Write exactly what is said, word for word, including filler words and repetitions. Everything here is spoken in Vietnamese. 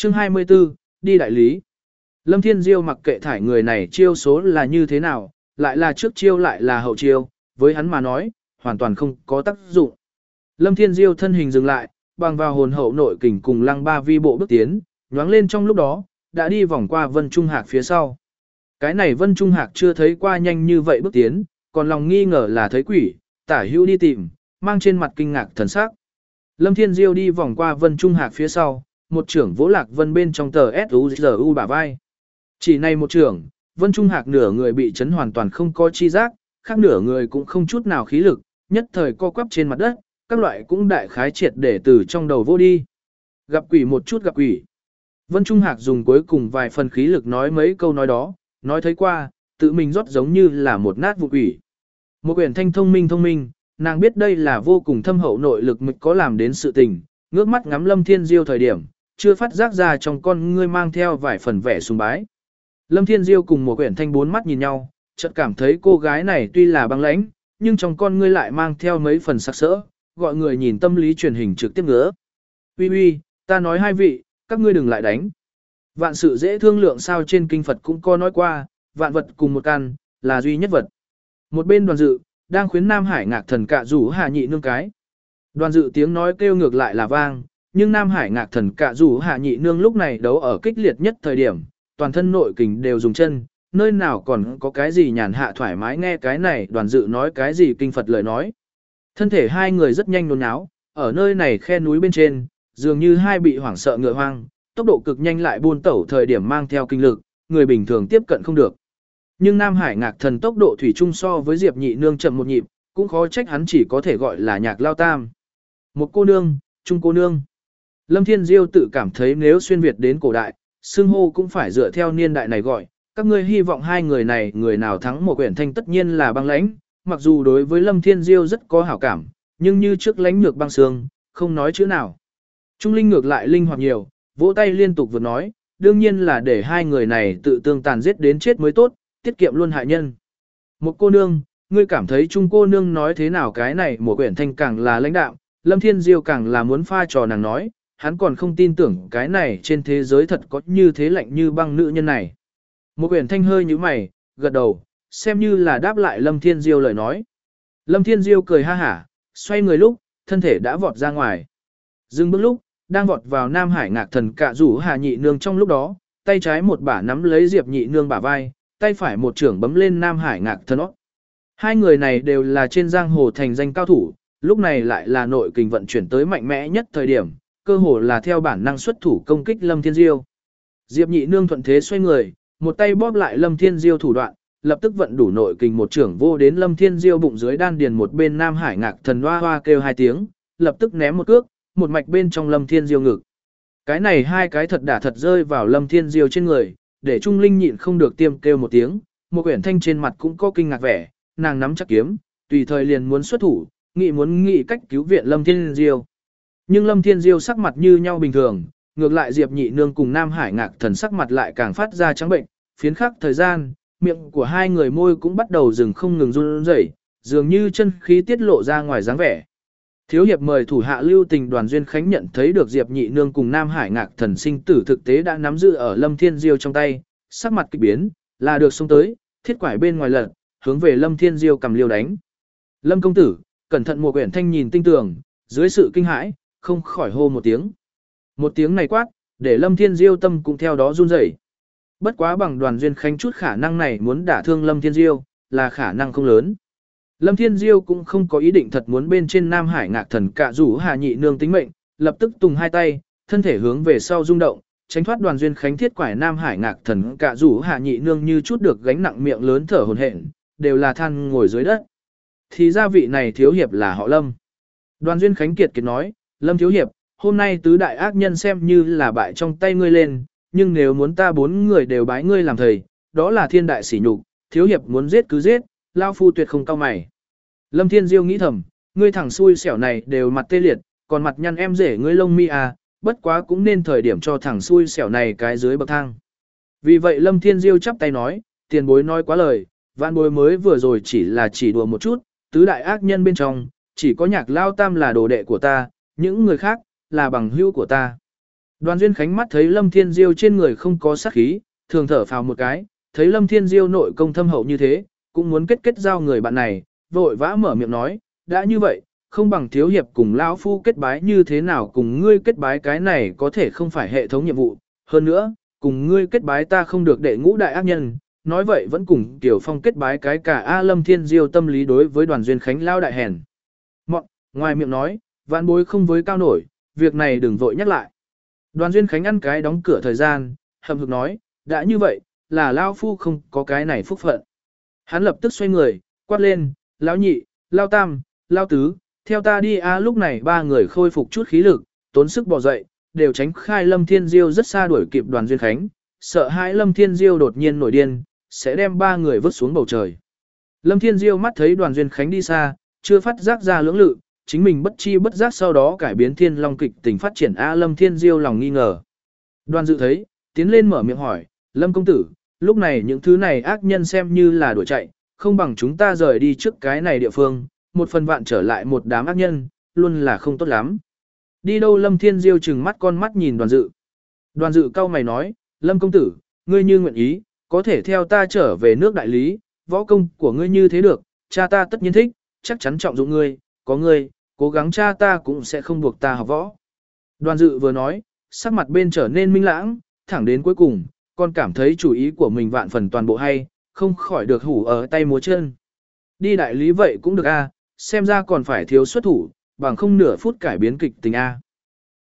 Chương hai mươi tư, đi đại lý. Lâm Thiên Diêu mặc kệ thải người này chiêu số là như thế nào, lại là trước chiêu lại là hậu chiêu, với hắn mà nói, hoàn toàn không có tác dụng. Lâm Thiên Diêu thân hình dừng lại, bằng vào hồn hậu nội kình cùng lăng ba vi bộ bước tiến, nhoáng lên trong lúc đó, đã đi vòng qua Vân Trung Hạc phía sau. Cái này Vân Trung Hạc chưa thấy qua nhanh như vậy bước tiến, còn lòng nghi ngờ là thấy quỷ, tả hữu đi tìm, mang trên mặt kinh ngạc thần sắc. Lâm Thiên Diêu đi vòng qua Vân Trung Hạc phía sau, một trưởng vỗ Lạc Vân bên trong tờ ét u giê u bả vai. Chỉ này một trưởng, Vân Trung Hạc nửa người bị chấn hoàn toàn không có chi giác, khác nửa người cũng không chút nào khí lực, nhất thời co quắp trên mặt đất, các loại cũng đại khái triệt để từ trong đầu vô đi. Gặp quỷ một chút gặp quỷ. Vân Trung Hạc dùng cuối cùng vài phần khí lực nói mấy câu nói đó, nói thấy qua, tự mình rót giống như là một nát vụ quỷ. Một quyển thanh thông minh thông minh, nàng biết đây là vô cùng thâm hậu nội lực mịch có làm đến sự tình, ngước mắt ngắm Lâm Thiên Diêu thời điểm, chưa phát giác ra trong con ngươi mang theo vài phần vẻ sùng bái. Lâm Thiên Diêu cùng một quyển thanh bốn mắt nhìn nhau, chợt cảm thấy cô gái này tuy là băng lãnh, nhưng trong con ngươi lại mang theo mấy phần sắc sỡ, gọi người nhìn tâm lý truyền hình trực tiếp ngứa. Uy uy, ta nói hai vị, các ngươi đừng lại đánh. Vạn sự dễ thương lượng sao trên kinh Phật cũng có nói qua, vạn vật cùng một căn, là duy nhất vật. Một bên Đoàn Dự, đang khuyến Nam Hải Ngạc Thần cạ rủ Hà Nhị Nương cái. Đoàn Dự tiếng nói kêu ngược lại là vang, nhưng Nam Hải Ngạc Thần cạ rủ Hà Nhị Nương lúc này đấu ở kích liệt nhất thời điểm, toàn thân nội kình đều dùng chân, nơi nào còn có cái gì nhàn hạ thoải mái nghe cái này Đoàn Dự nói cái gì kinh Phật lời nói. Thân thể hai người rất nhanh nôn náo, ở nơi này khe núi bên trên, dường như hai bị hoảng sợ ngựa hoang, tốc độ cực nhanh lại buôn tẩu thời điểm mang theo kinh lực, người bình thường tiếp cận không được. Nhưng Nam Hải Ngạc Thần tốc độ thủy chung so với Diệp Nhị Nương chậm một nhịp, cũng khó trách hắn chỉ có thể gọi là Nhạc Lao Tam. Một cô nương, trung cô nương. Lâm Thiên Diêu tự cảm thấy nếu xuyên Việt đến cổ đại, xưng hô cũng phải dựa theo niên đại này gọi, các ngươi hy vọng hai người này người nào thắng một quyển thanh tất nhiên là băng lãnh, mặc dù đối với Lâm Thiên Diêu rất có hảo cảm, nhưng như trước lãnh nhược băng xương, không nói chữ nào. Trung Linh ngược lại linh hoạt nhiều, vỗ tay liên tục vừa nói, đương nhiên là để hai người này tự tương tàn giết đến chết mới tốt, tiết kiệm luôn hại nhân. Một cô nương, ngươi cảm thấy Trung cô nương nói thế nào cái này một quyển thanh càng là lãnh đạo, Lâm Thiên Diêu càng là muốn pha trò nàng nói, hắn còn không tin tưởng cái này trên thế giới thật có như thế lạnh như băng nữ nhân này. Một quyển thanh hơi như mày, gật đầu, xem như là đáp lại Lâm Thiên Diêu lời nói. Lâm Thiên Diêu cười ha hả, xoay người lúc, thân thể đã vọt ra ngoài. Dừng bước lúc, đang vọt vào Nam Hải Ngạc Thần cạ rủ Hà Nhị Nương trong lúc đó, tay trái một bả nắm lấy Diệp Nhị Nương bả vai, tay phải một trưởng bấm lên Nam Hải Ngạc Thần óc. Hai người này đều là trên giang hồ thành danh cao thủ, lúc này lại là nội kình vận chuyển tới mạnh mẽ nhất thời điểm, cơ hồ là theo bản năng xuất thủ công kích Lâm Thiên Diêu. Diệp Nhị Nương thuận thế xoay người, một tay bóp lại Lâm Thiên Diêu thủ đoạn, lập tức vận đủ nội kình một trưởng vô đến Lâm Thiên Diêu bụng dưới đan điền một bên Nam Hải Ngạc Thần hoa hoa kêu hai tiếng, lập tức ném một cước, một mạch bên trong Lâm Thiên Diêu ngực. Cái này hai cái thật đả thật rơi vào Lâm Thiên Diêu trên người, để Trung Linh nhịn không được tiêm kêu một tiếng, một quyển thanh trên mặt cũng có kinh ngạc vẻ, nàng nắm chắc kiếm, tùy thời liền muốn xuất thủ, nghĩ muốn nghĩ cách cứu viện Lâm Thiên Diêu. Nhưng Lâm Thiên Diêu sắc mặt như nhau bình thường, ngược lại Diệp Nhị Nương cùng Nam Hải Ngạc Thần sắc mặt lại càng phát ra trắng bệnh, phiến khắc thời gian, miệng của hai người môi cũng bắt đầu dừng không ngừng run rẩy, dường như chân khí tiết lộ ra ngoài dáng vẻ. Thiếu hiệp mời thủ hạ lưu tình Đoàn Duyên Khánh nhận thấy được Diệp Nhị Nương cùng Nam Hải Ngạc Thần sinh tử thực tế đã nắm giữ ở Lâm Thiên Diêu trong tay, sắc mặt kịch biến, là được xông tới, thiết quải bên ngoài lật, hướng về Lâm Thiên Diêu cầm liêu đánh. Lâm công tử, cẩn thận một quyển thanh nhìn tinh tường, dưới sự kinh hãi, không khỏi hô một tiếng. Một tiếng này quát, để Lâm Thiên Diêu tâm cũng theo đó run rẩy. Bất quá bằng Đoàn Duyên Khánh chút khả năng này muốn đả thương Lâm Thiên Diêu, là khả năng không lớn. Lâm Thiên Diêu cũng không có ý định thật muốn bên trên Nam Hải Ngạc Thần cạ rủ Hà Nhị Nương tính mệnh, lập tức tùng hai tay, thân thể hướng về sau rung động, tránh thoát Đoàn Duyên Khánh thiết quải Nam Hải Ngạc Thần cạ rủ Hà Nhị Nương như chút được gánh nặng miệng lớn thở hổn hển, đều là than ngồi dưới đất. Thì ra vị này thiếu hiệp là họ Lâm. Đoàn Duyên Khánh kiệt kiệt nói, Lâm thiếu hiệp, hôm nay tứ đại ác nhân xem như là bại trong tay ngươi lên, nhưng nếu muốn ta bốn người đều bái ngươi làm thầy, đó là thiên đại sỉ nhục, thiếu hiệp muốn giết cứ giết, lao phu tuyệt không cao mày. Lâm Thiên Diêu nghĩ thầm, ngươi thẳng xui xẻo này đều mặt tê liệt, còn mặt nhăn em rể ngươi lông mi à, bất quá cũng nên thời điểm cho thẳng xui xẻo này cái dưới bậc thang. Vì vậy Lâm Thiên Diêu chắp tay nói, tiền bối nói quá lời, vạn bối mới vừa rồi chỉ là chỉ đùa một chút, tứ đại ác nhân bên trong, chỉ có Nhạc Lao Tam là đồ đệ của ta, những người khác, là bằng hữu của ta. Đoàn Duyên Khánh mắt thấy Lâm Thiên Diêu trên người không có sát khí, thường thở phào một cái, thấy Lâm Thiên Diêu nội công thâm hậu như thế, cũng muốn kết kết giao người bạn này, vội vã mở miệng nói, đã như vậy, không bằng thiếu hiệp cùng lão phu kết bái như thế nào, cùng ngươi kết bái cái này có thể không phải hệ thống nhiệm vụ, hơn nữa, cùng ngươi kết bái ta không được đệ ngũ đại ác nhân, nói vậy vẫn cùng Tiểu Phong kết bái cái cả A. Lâm Thiên Diêu tâm lý đối với Đoàn Duyên Khánh lao đại hèn. Mọn, ngoài miệng nói, vạn bối không với cao nổi, việc này đừng vội nhắc lại. Đoàn Duyên Khánh ăn cái đóng cửa thời gian, hậm hực nói, đã như vậy, là lao phu không có cái này phúc phận. Hắn lập tức xoay người, quát lên, lão nhị, lao tam, lao tứ, theo ta đi a. Lúc này ba người khôi phục chút khí lực, tốn sức bò dậy, đều tránh khai Lâm Thiên Diêu rất xa đuổi kịp Đoàn Duyên Khánh, sợ hãi Lâm Thiên Diêu đột nhiên nổi điên, sẽ đem ba người vứt xuống bầu trời. Lâm Thiên Diêu mắt thấy Đoàn Duyên Khánh đi xa, chưa phát giác ra lưỡng lự, chính mình bất chi bất giác sau đó cải biến thiên long kịch tình phát triển a. Lâm Thiên Diêu lòng nghi ngờ. Đoàn Dự thấy, tiến lên mở miệng hỏi, Lâm công tử, lúc này những thứ này ác nhân xem như là đuổi chạy, không bằng chúng ta rời đi trước cái này địa phương, một phần vạn trở lại một đám ác nhân, luôn là không tốt lắm. Đi đâu? Lâm Thiên Diêu trừng mắt con mắt nhìn Đoàn Dự. Đoàn Dự cau mày nói, Lâm công tử, ngươi như nguyện ý, có thể theo ta trở về nước đại lý, võ công của ngươi như thế được, cha ta tất nhiên thích, chắc chắn trọng dụng ngươi, có ngươi, cố gắng cha ta cũng sẽ không buộc ta học võ. Đoàn Dự vừa nói, sắc mặt bên trở nên minh lãng, thẳng đến cuối cùng, còn cảm thấy chủ ý của mình vạn phần toàn bộ hay, không khỏi được hủ ở tay múa chân. Đi đại lý vậy cũng được a, xem ra còn phải thiếu xuất thủ, bằng không nửa phút cải biến kịch tình a.